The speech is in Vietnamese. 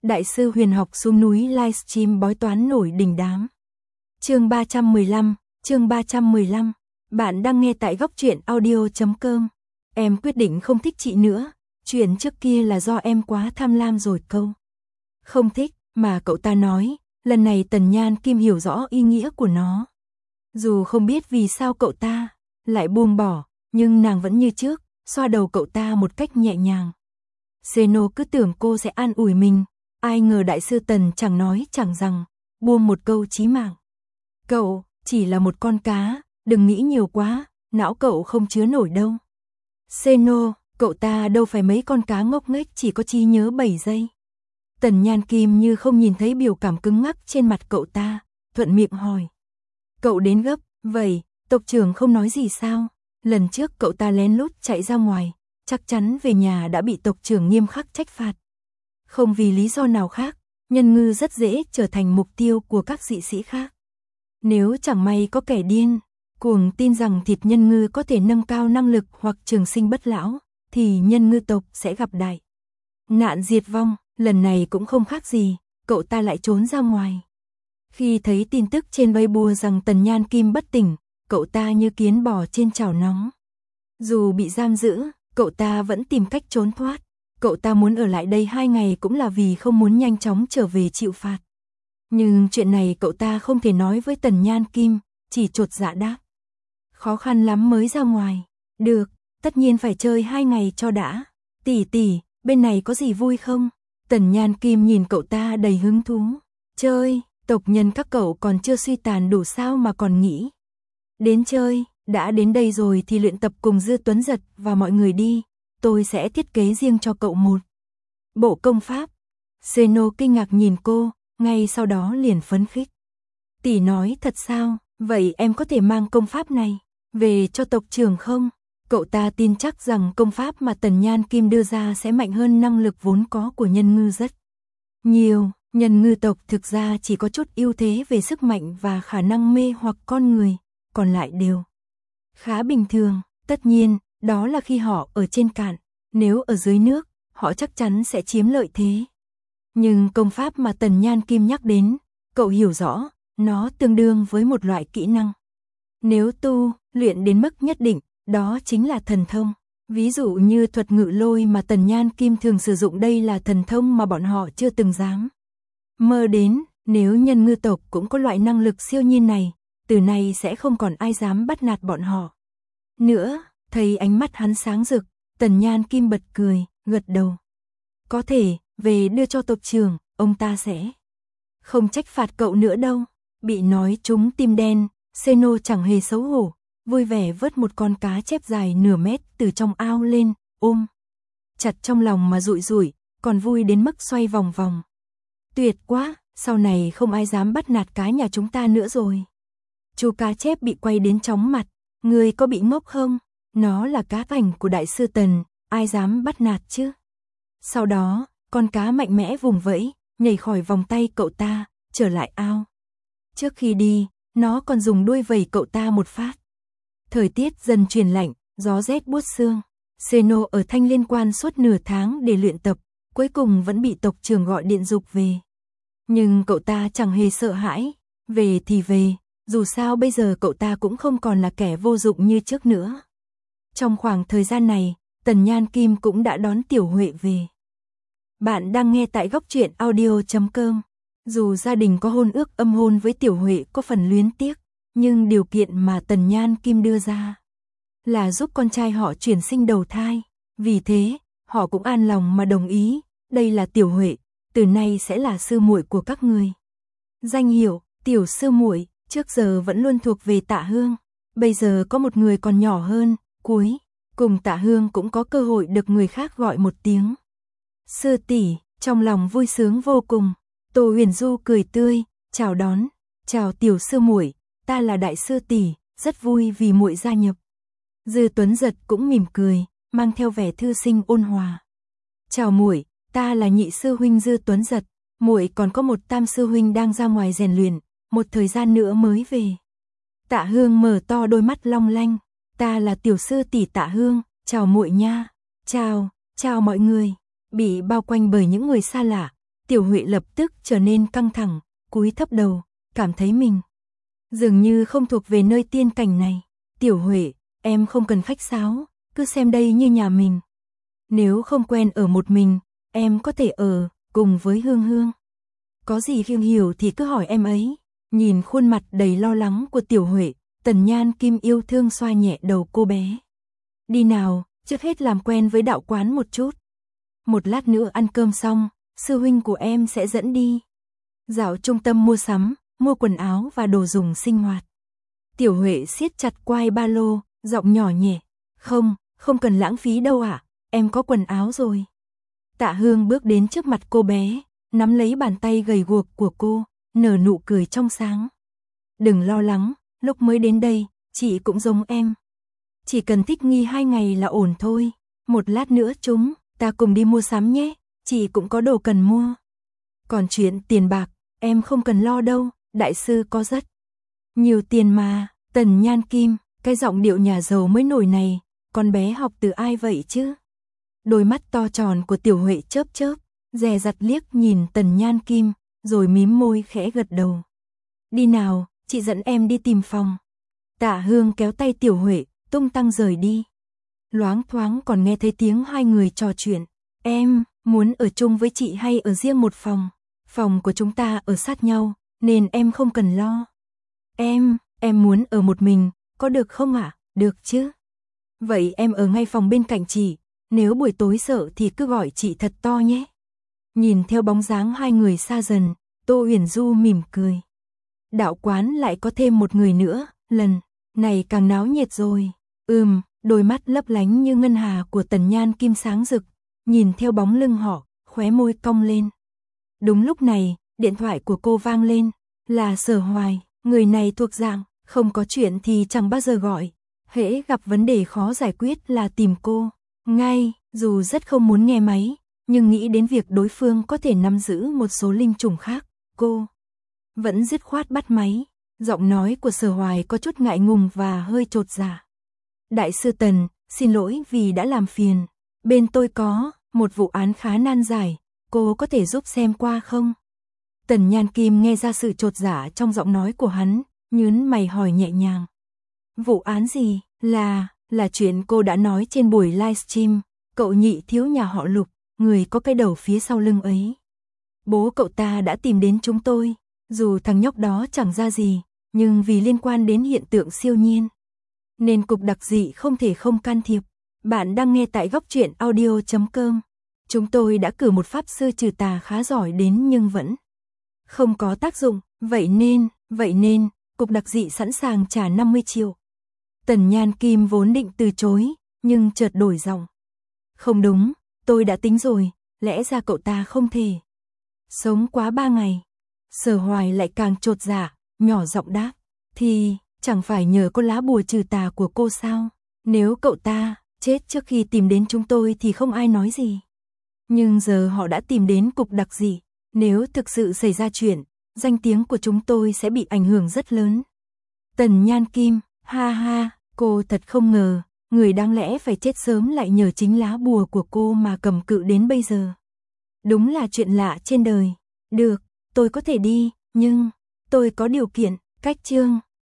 Đại sư huyền học xuống núi livestream bói toán nổi đình đám. Chương 315. Bạn đang nghe tại góc truyện audio.com. Em quyết định không thích chị nữa. Chuyện trước kia là do em quá tham lam rồi câu. Không thích, mà cậu ta nói, lần này Tần Nhan Kim hiểu rõ ý nghĩa của nó. Dù không biết vì sao cậu ta lại buông bỏ, nhưng nàng vẫn như trước, xoa đầu cậu ta một cách nhẹ nhàng. Seno cứ tưởng cô sẽ an ủi mình, ai ngờ đại sư Tần chẳng nói chẳng rằng, buông một câu chí mạng. Cậu, chỉ là một con cá, đừng nghĩ nhiều quá, não cậu không chứa nổi đâu. Seno, cậu ta đâu phải mấy con cá ngốc nghếch chỉ có trí nhớ 7 giây. Tần Nhan Kim như không nhìn thấy biểu cảm cứng ngắc trên mặt cậu ta, thuận miệng hỏi. Cậu đến gấp, vậy, tộc trưởng không nói gì sao? Lần trước cậu ta lén lút chạy ra ngoài, chắc chắn về nhà đã bị tộc trưởng nghiêm khắc trách phạt. Không vì lý do nào khác, nhân ngư rất dễ trở thành mục tiêu của các dị sĩ khác. Nếu chẳng may có kẻ điên, cuồng tin rằng thịt nhân ngư có thể nâng cao năng lực hoặc trường sinh bất lão, thì nhân ngư tộc sẽ gặp đại nạn diệt vong. Lần này cũng không khác gì, cậu ta lại trốn ra ngoài. Khi thấy tin tức trên Weibo rằng Tần Nhan Kim bất tỉnh, cậu ta như kiến bò trên chảo nóng. Dù bị giam giữ, cậu ta vẫn tìm cách trốn thoát. Cậu ta muốn ở lại đây 2 ngày cũng là vì không muốn nhanh chóng trở về chịu phạt. Nhưng chuyện này cậu ta không thể nói với Tần Nhan Kim, chỉ chột dạ đáp. Khó khăn lắm mới ra ngoài. Được, tất nhiên phải chơi 2 ngày cho đã. Tỷ, bên này có gì vui không? Tần Nhan Kim nhìn cậu ta đầy hứng thú. Chơi, tộc nhân các cậu còn chưa suy tàn đủ sao mà còn nghĩ. Đến chơi, đã đến đây rồi thì luyện tập cùng Dư Tuấn Giật và mọi người đi. Tôi sẽ thiết kế riêng cho cậu một bộ công pháp. Seno kinh ngạc nhìn cô, ngay sau đó liền phấn khích. Tỷ nói thật sao, vậy em có thể mang công pháp này về cho tộc trưởng không? Cậu ta tin chắc rằng công pháp mà Tần Nhan Kim đưa ra sẽ mạnh hơn năng lực vốn có của nhân ngư rất nhiều. Nhân ngư tộc thực ra chỉ có chút ưu thế về sức mạnh và khả năng mê hoặc con người, còn lại đều khá bình thường. Tất nhiên, đó là khi họ ở trên cạn, nếu ở dưới nước, họ chắc chắn sẽ chiếm lợi thế. Nhưng công pháp mà Tần Nhan Kim nhắc đến, cậu hiểu rõ, nó tương đương với một loại kỹ năng. Nếu luyện đến mức nhất định, đó chính là thần thông. Ví dụ như thuật ngự lôi mà Tần Nhan Kim thường sử dụng, đây là thần thông mà bọn họ chưa từng dám mơ đến. Nếu nhân ngư tộc cũng có loại năng lực siêu nhiên này, từ nay sẽ không còn ai dám bắt nạt bọn họ nữa. Thấy ánh mắt hắn sáng rực, Tần Nhan Kim bật cười, gật đầu. Có thể, về đưa cho tộc trưởng, ông ta sẽ không trách phạt cậu nữa đâu. Bị nói trúng tim đen, Seno chẳng hề xấu hổ, vui vẻ vớt một con cá chép dài nửa mét từ trong ao lên, ôm chặt trong lòng mà dụi, còn vui đến mức xoay vòng vòng. Tuyệt quá, sau này không ai dám bắt nạt cá nhà chúng ta nữa rồi. Chú cá chép bị quay đến chóng mặt, người có bị ngốc không? Nó là cá cảnh của đại sư Tần, ai dám bắt nạt chứ? Sau đó, con cá mạnh mẽ vùng vẫy, nhảy khỏi vòng tay cậu ta, trở lại ao. Trước khi đi, nó còn dùng đuôi vẩy cậu ta một phát. Thời tiết dần chuyển lạnh, gió rét buốt xương. Seno ở Thanh Liên Quan suốt nửa tháng để luyện tập, cuối cùng vẫn bị tộc trưởng gọi điện giục về. Nhưng cậu ta chẳng hề sợ hãi, về thì về, dù sao bây giờ cậu ta cũng không còn là kẻ vô dụng như trước nữa. Trong khoảng thời gian này, Tần Nhan Kim cũng đã đón Tiểu Huệ về. Bạn đang nghe tại góc truyện audio.com. Dù gia đình có hôn ước âm hôn với Tiểu Huệ có phần luyến tiếc, nhưng điều kiện mà Tần Nhan Kim đưa ra là giúp con trai họ chuyển sinh đầu thai. Vì thế, họ cũng an lòng mà đồng ý. Đây là Tiểu Huệ, từ nay sẽ là sư muội của các người. Danh hiệu Tiểu sư muội trước giờ vẫn luôn thuộc về Tạ Hương. Bây giờ có một người còn nhỏ hơn, cuối cùng Tạ Hương cũng có cơ hội được người khác gọi một tiếng sư tỷ. Trong lòng vui sướng vô cùng, Tô Huyền Du cười tươi, chào đón. Chào Tiểu sư muội, ta là đại sư tỷ, rất vui vì muội gia nhập. Dư Tuấn Giật cũng mỉm cười, mang theo vẻ thư sinh ôn hòa. Chào muội, ta là nhị sư huynh Dư Tuấn Giật, muội còn có một tam sư huynh đang ra ngoài rèn luyện, một thời gian nữa mới về. Tạ Hương mở to đôi mắt long lanh, ta là tiểu sư tỷ Tạ Hương, chào muội nha. Chào mọi người. Bị bao quanh bởi những người xa lạ, Tiểu Huệ lập tức trở nên căng thẳng, cúi thấp đầu, cảm thấy mình dường như không thuộc về nơi tiên cảnh này. Tiểu Huệ, em không cần khách sáo, cứ xem đây như nhà mình. Nếu không quen ở một mình, em có thể ở cùng với Hương Hương. Có gì không hiểu thì cứ hỏi em ấy. Nhìn khuôn mặt đầy lo lắng của Tiểu Huệ, Tần Nhan Kim yêu thương xoa nhẹ đầu cô bé. Đi nào, trước hết làm quen với đạo quán một chút. Một lát nữa ăn cơm xong, sư huynh của em sẽ dẫn đi dạo trung tâm mua sắm, mua quần áo và đồ dùng sinh hoạt. Tiểu Huệ siết chặt quai ba lô, giọng nhỏ nhẹ. Không cần lãng phí đâu ạ, em có quần áo rồi. Tạ Hương bước đến trước mặt cô bé, nắm lấy bàn tay gầy guộc của cô, nở nụ cười trong sáng. Đừng lo lắng, lúc mới đến đây, chị cũng giống em. Chỉ cần thích nghi 2 ngày là ổn thôi. Một lát nữa chúng ta cùng đi mua sắm nhé, chị cũng có đồ cần mua. Còn chuyện tiền bạc, em không cần lo đâu, đại sư có rất nhiều tiền mà. Tần Nhan Kim, cái giọng điệu nhà giàu mới nổi này, con bé học từ ai vậy chứ? Đôi mắt to tròn của Tiểu Huệ chớp chớp, dè dặt liếc nhìn Tần Nhan Kim, rồi mím môi khẽ gật đầu. Đi nào, chị dẫn em đi tìm phòng. Tạ Hương kéo tay Tiểu Huệ, tung tăng rời đi. Loáng thoáng còn nghe thấy tiếng hai người trò chuyện. Em muốn ở chung với chị hay ở riêng một phòng? Phòng của chúng ta ở sát nhau, nên em không cần lo. Em muốn ở một mình, có được không ạ? Được chứ. Vậy em ở ngay phòng bên cạnh chị, nếu buổi tối sợ thì cứ gọi chị thật to nhé. Nhìn theo bóng dáng hai người xa dần, Tô Huyền Du mỉm cười. Đạo quán lại có thêm một người nữa, lần này càng náo nhiệt rồi. Đôi mắt lấp lánh như ngân hà của Tần Nhan Kim sáng rực, nhìn theo bóng lưng họ, khóe môi cong lên. Đúng lúc này, điện thoại của cô vang lên, là Sở Hoài, người này thuộc dạng, không có chuyện thì chẳng bao giờ gọi. Hễ gặp vấn đề khó giải quyết là tìm cô ngay, dù rất không muốn nghe máy, nhưng nghĩ đến việc đối phương có thể nắm giữ một số linh trùng khác, cô vẫn dứt khoát bắt máy. Giọng nói của Sở Hoài có chút ngại ngùng và hơi chột dạ. Đại sư Tần, xin lỗi vì đã làm phiền. Bên tôi có một vụ án khá nan giải, cô có thể giúp xem qua không? Tần Nhan Kim nghe ra sự chột dạ trong giọng nói của hắn, nhướng mày hỏi nhẹ nhàng. Vụ án gì? Là chuyện cô đã nói trên buổi livestream, cậu nhị thiếu nhà họ Lục, người có cái đầu phía sau lưng ấy. Bố cậu ta đã tìm đến chúng tôi, dù thằng nhóc đó chẳng ra gì, nhưng vì liên quan đến hiện tượng siêu nhiên, nên cục đặc dị không thể không can thiệp. Bạn đang nghe tại Góc Truyện Audio.com. Chúng tôi đã cử một pháp sư trừ tà khá giỏi đến nhưng vẫn không có tác dụng, vậy nên, cục đặc dị sẵn sàng trả 50 triệu. Tần Nhan Kim vốn định từ chối, nhưng chợt đổi giọng. Không đúng, tôi đã tính rồi, lẽ ra cậu ta không thể sống quá 3 ngày. Sở Hoài lại càng chột dạ, nhỏ giọng đáp. Thì, chẳng phải nhờ có lá bùa trừ tà của cô sao? Nếu cậu ta chết trước khi tìm đến chúng tôi thì không ai nói gì. Nhưng giờ họ đã tìm đến cục đặc dị. Nếu thực sự xảy ra chuyện, danh tiếng của chúng tôi sẽ bị ảnh hưởng rất lớn. Tần Nhan Kim, ha ha, cô thật không ngờ, người đáng lẽ phải chết sớm lại nhờ chính lá bùa của cô mà cầm cự đến bây giờ. Đúng là chuyện lạ trên đời. Được, tôi có thể đi, nhưng tôi có điều kiện. Cách chương